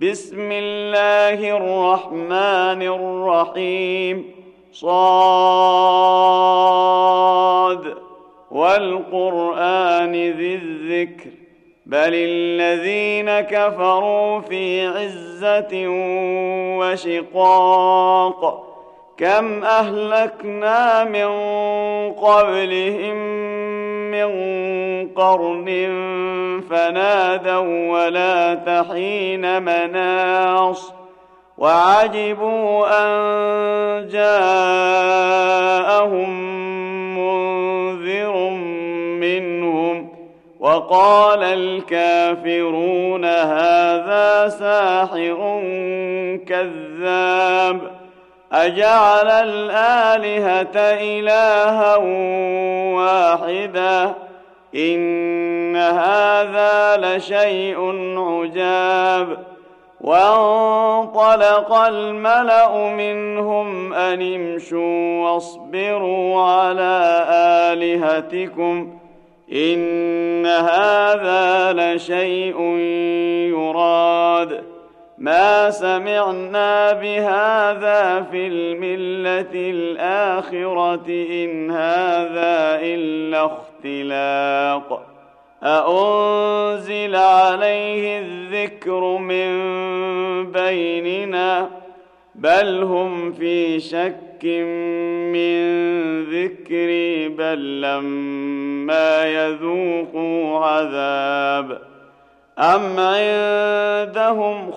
بسم الله الرحمن الرحيم صاد والقرآن ذي الذكر بل الذين كفروا في عزة وشقاق كم أهلكنا من قبلهم من قرن فنادوا ولا تحين مناص وعجبوا أن جاءهم منذر منهم وقال الكافرون هذا ساحر كذاب أجعل الآلهة إلها واحدا إن هذا لشيء عجاب وانطلق الملأ منهم أن امشوا واصبروا على آلهتكم إن هذا لشيء يراد ما سمعنا بهذا في الملة الآخرة إن هذا إلا اختلاق أأنزل عليه الذكر من بيننا بل هم في شك من ذكري بل لما يذوقوا عذاب أم عندهم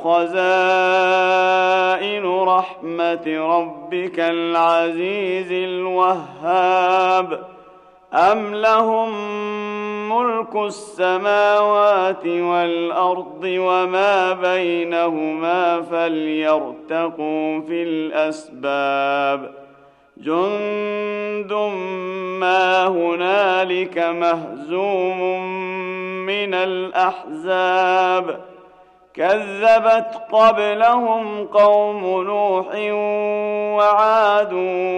خزائن رحمة ربك العزيز الوهاب أم لهم ملك السماوات والأرض وما بينهما فليرتقوا في الأسباب جند ما هنالك مهزوم من الأحزاب كذبت قبلهم قوم نوح وعاد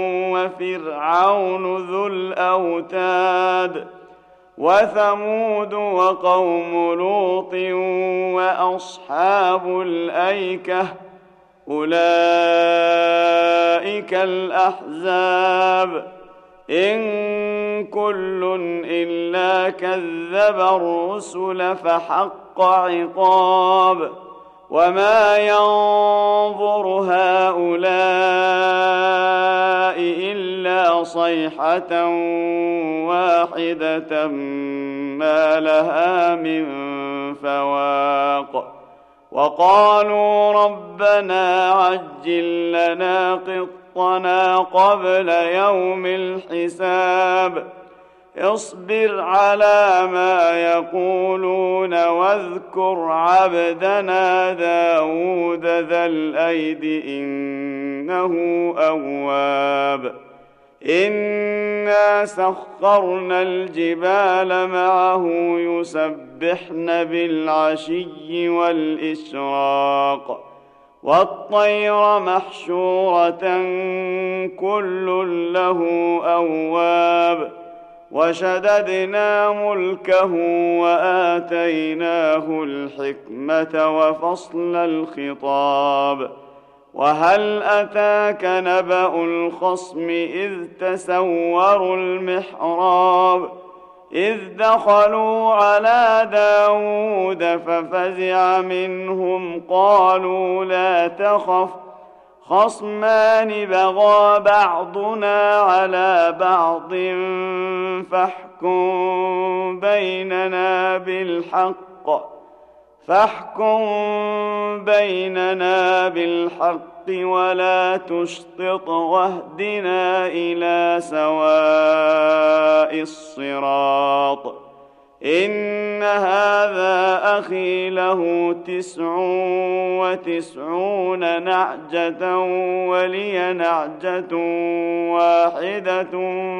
وفرعون ذو الأوتاد وثمود وقوم لوط وأصحاب الأيكة أولئك الأحزاب إن كل إلا كذب الرسل فحق عقاب وما ينظر هؤلاء إلا صيحة واحدة ما لها من فواق وقالوا ربنا عجل لنا قطنا قبل يوم الحساب اصبر على ما يقولون واذكر عبدنا داود ذا الأيد إنه أواب إنا سخرنا الجبال معه يسبحن بالعشي والإشراق والطير محشورة كل له أواب وشددنا ملكه وآتيناه الحكمة وفصل الخطاب وهل أتاك نبأ الخصم إذ تسوروا المحراب إذ دخلوا على داود ففزع منهم قالوا لا تخف خصمان بغى بعضنا على بعض فاحكم بيننا بالحق ولا تشطط واهدنا إلى سواء الصراط إن هذا أخي له 99 نعجة ولي نعجة واحدة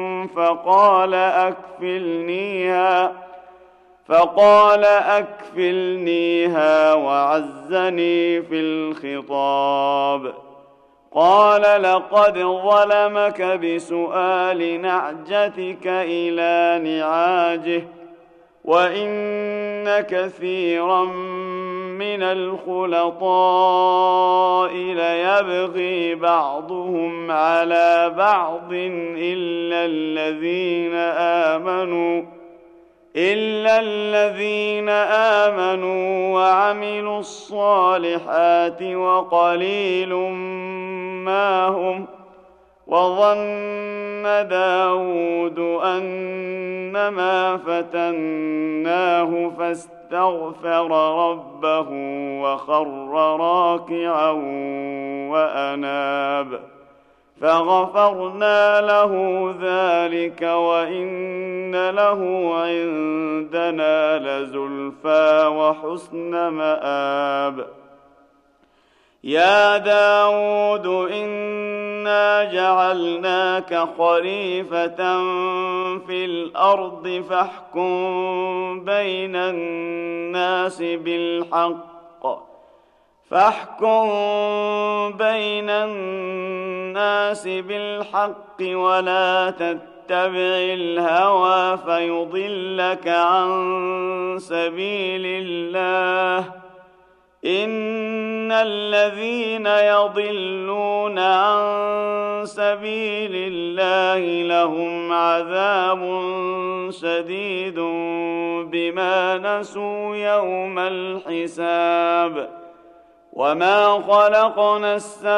فقال أكفلنيها وعزني في الخطاب قال لقد ظلمك بسؤال نعجتك إلى نعاجه وإن كثيرا من الخلطاء ليبغي بعضهم على بعض إلا الذين آمنوا وعملوا الصالحات وقليل ما هم. وظن داود أنما فتناه فاستغفر ربه وخر راكعا وأناب فغفرنا له ذلك وإن له عندنا لزلفى وحسن مآب. يا داود إنا جعلناك خليفة في الأرض فاحكم بين الناس بالحق ولا تتبع الهوى فيضلك عن سبيل الله. إن الذين يضلون عن سبيل الله لهم عذاب شديد بما نسوا يوم الحساب. وما خلقنا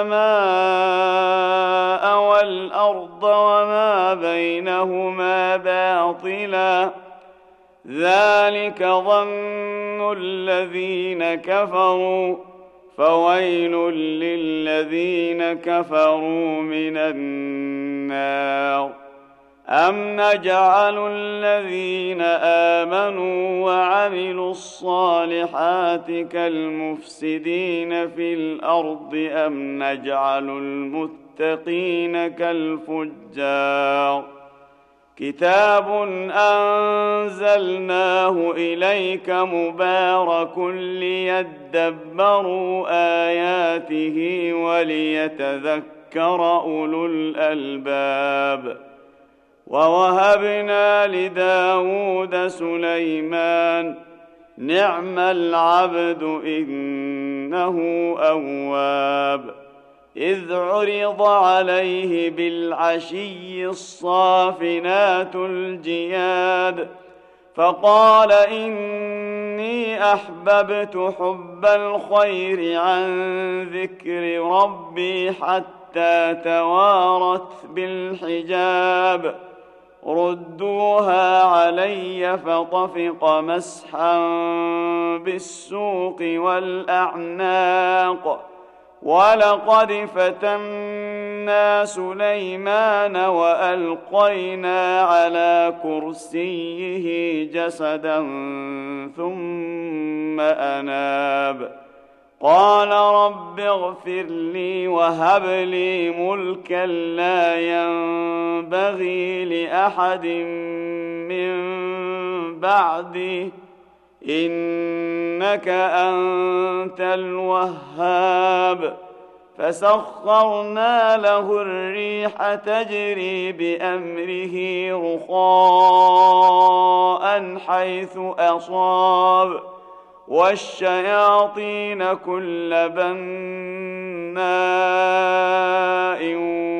السماء والأرض وما بينهما باطلا ذلك ظن الذين كفروا فويل للذين كفروا من النار. أم نجعل الذين آمنوا وعملوا الصالحات كالمفسدين في الأرض أم نجعل المتقين كالفجار. كتاب أنزلناه إليك مبارك ليدبروا آياته وليتذكر أولو الألباب. ووهبنا لداود سليمان نعم العبد إنه أواب. إذ عرض عليه بالعشي الصافنات الجياد فقال إني أحببت حب الخير عن ذكر ربي حتى توارت بالحجاب. ردوها علي فطفق مسحا بالسوق والأعناق. ولقد فتنا سليمان وألقينا على كرسيه جسدا ثم أناب. قال رب اغفر لي وهب لي ملكا لا ينبغي لأحد من بعدي إنك أنت الوهاب. فسخرنا له الريح تجري بأمره رخاء حيث أصاب والشياطين كل بناء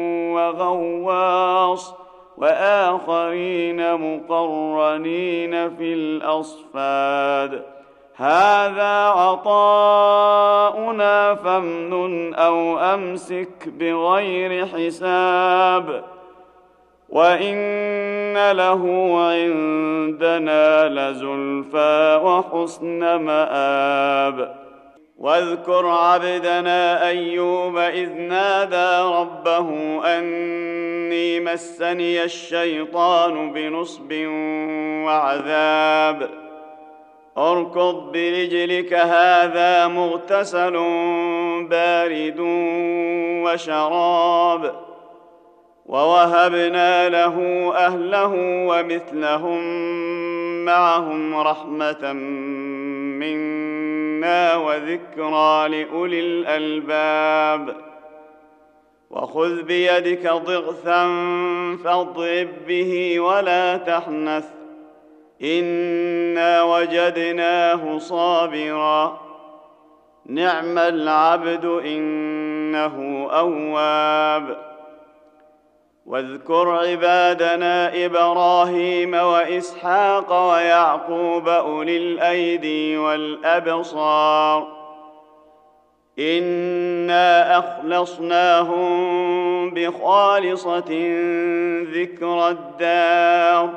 وغواص وآخرين مقرنين في الأصفاد. هذا عطاؤنا فامنن أو أمسك بغير حساب وإن له عندنا لزلفى وحسن مآب. واذكر عبدنا أيوب إذ نادى ربه أني مسني الشيطان بنصب وعذاب. اركض برجلك هذا مغتسل بارد وشراب. ووهبنا له أهله ومثلهم معهم رحمة منا وذكرى لأولي الألباب. وخذ بيدك ضغثا فاضرب به ولا تحنث إنا وجدناه صابرا نعم العبد إنه أواب. واذكر عبادنا إبراهيم وإسحاق ويعقوب أولي الأيدي والأبصار إنا أخلصناهم بخالصة ذكر الدار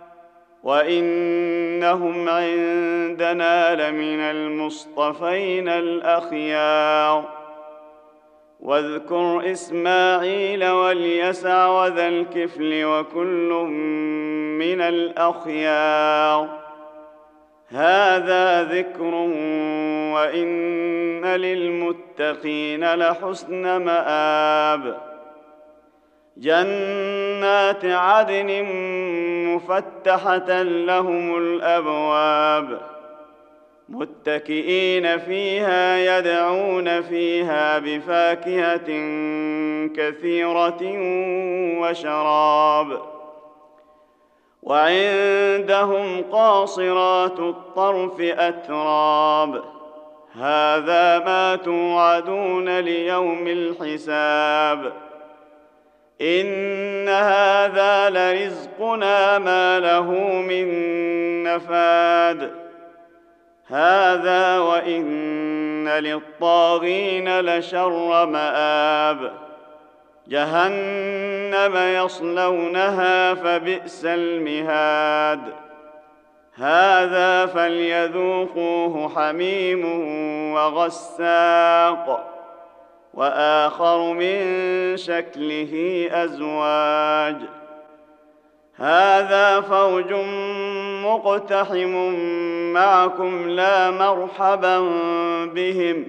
وإنهم عندنا لمن المصطفين الأخيار. واذكر إسماعيل واليسع وذا الكفل وكل من الأخيار. هذا ذكر وإن للمتقين لحسن مآب. جنات عدن مفتحة لهم الأبواب متكئين فيها يدعون فيها بفاكهة كثيرة وشراب. وعندهم قاصرات الطرف أتراب. هذا ما توعدون ليوم الحساب. إن هذا لرزقنا ما له من نفاد. هذا وإن للطاغين لشر مآب. جهنم يصلونها فبئس المهاد. هذا فليذوقوه حميم وغساق وآخر من شكله أزواج. هذا فوج مقتحم معكم لا مرحبا بهم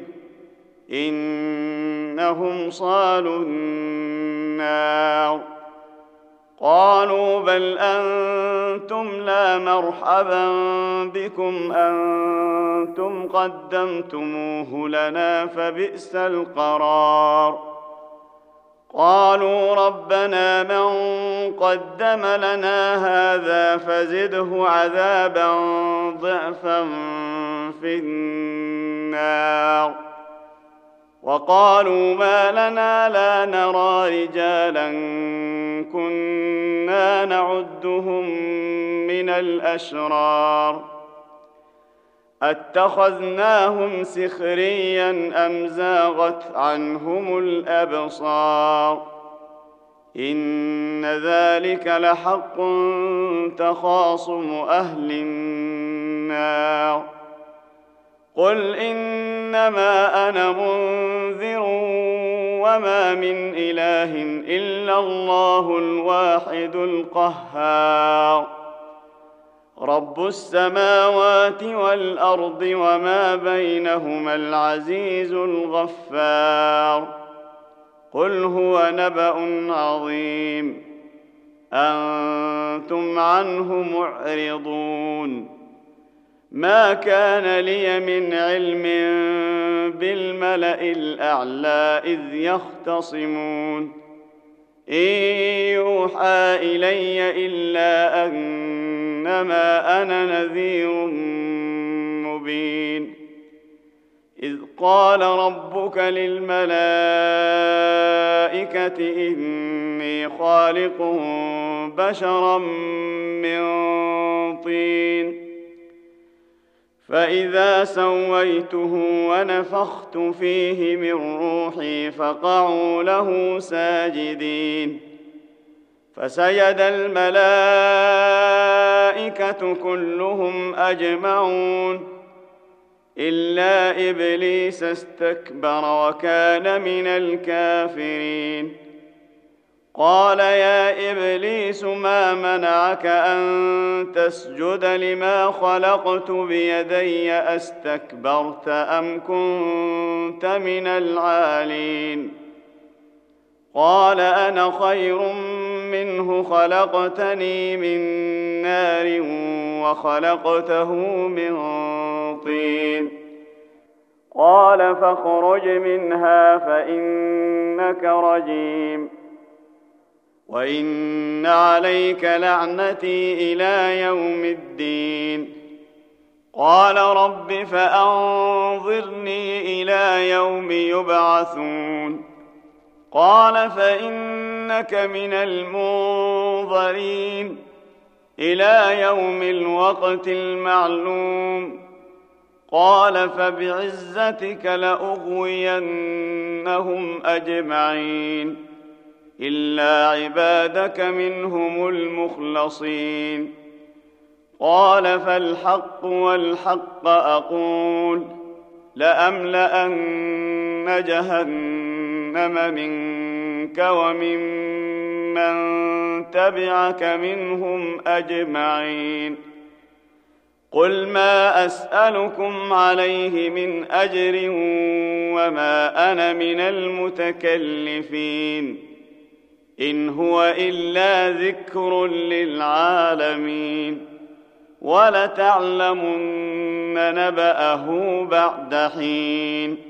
إنهم صالوا النار. قالوا بل أنتم لا مرحبا بكم أنتم قدمتموه لنا فبئس القرار. قالوا ربنا من قدم لنا هذا فزده عذابا ضعفا في النار. وقالوا ما لنا لا نرى رجالا كنا نعدهم من الأشرار أتخذناهم سخريا أم زاغت عنهم الأبصار. إن ذلك لحق تخاصم أهل النار. قل إنما أنا منذر وما من إله إلا الله الواحد القهار. رب السماوات والأرض وما بينهما العزيز الغفار. قل هو نبأ عظيم أنتم عنه معرضون. ما كان لي من علم بالملأ الأعلى إذ يختصمون إن يوحى إلي إلا أنما أنا نذير مبين. إذ قال ربك للملائكة إني خالق بشرا من طين فإذا سويته ونفخت فيه من روحي فقعوا له ساجدين. فسجد الملائكة كلهم أجمعون إلا إبليس استكبر وكان من الكافرين. قال يا إبليس ما منعك أن تسجد لما خلقت بيدي أستكبرت أم كنت من العالين؟ قال أنا خير منه خلقتني من نار وخلقته من طين. قال فاخرج منها فإنك رجيم وإن عليك لعنتي إلى يوم الدين. قال رب فأنظرني إلى يوم يبعثون قال فإنك من المنظرين إلى يوم الوقت المعلوم قال فبعزتك لأغوينهم أجمعين إلا عبادك منهم المخلصين قال فالحق والحق أقول لأملأن جهنم منك وممن تبعك منهم أجمعين قل ما أسألكم عليه من أجر وما أنا من المتكلفين إن هو إلا ذكر للعالمين ولتعلمن نبأه بعد حين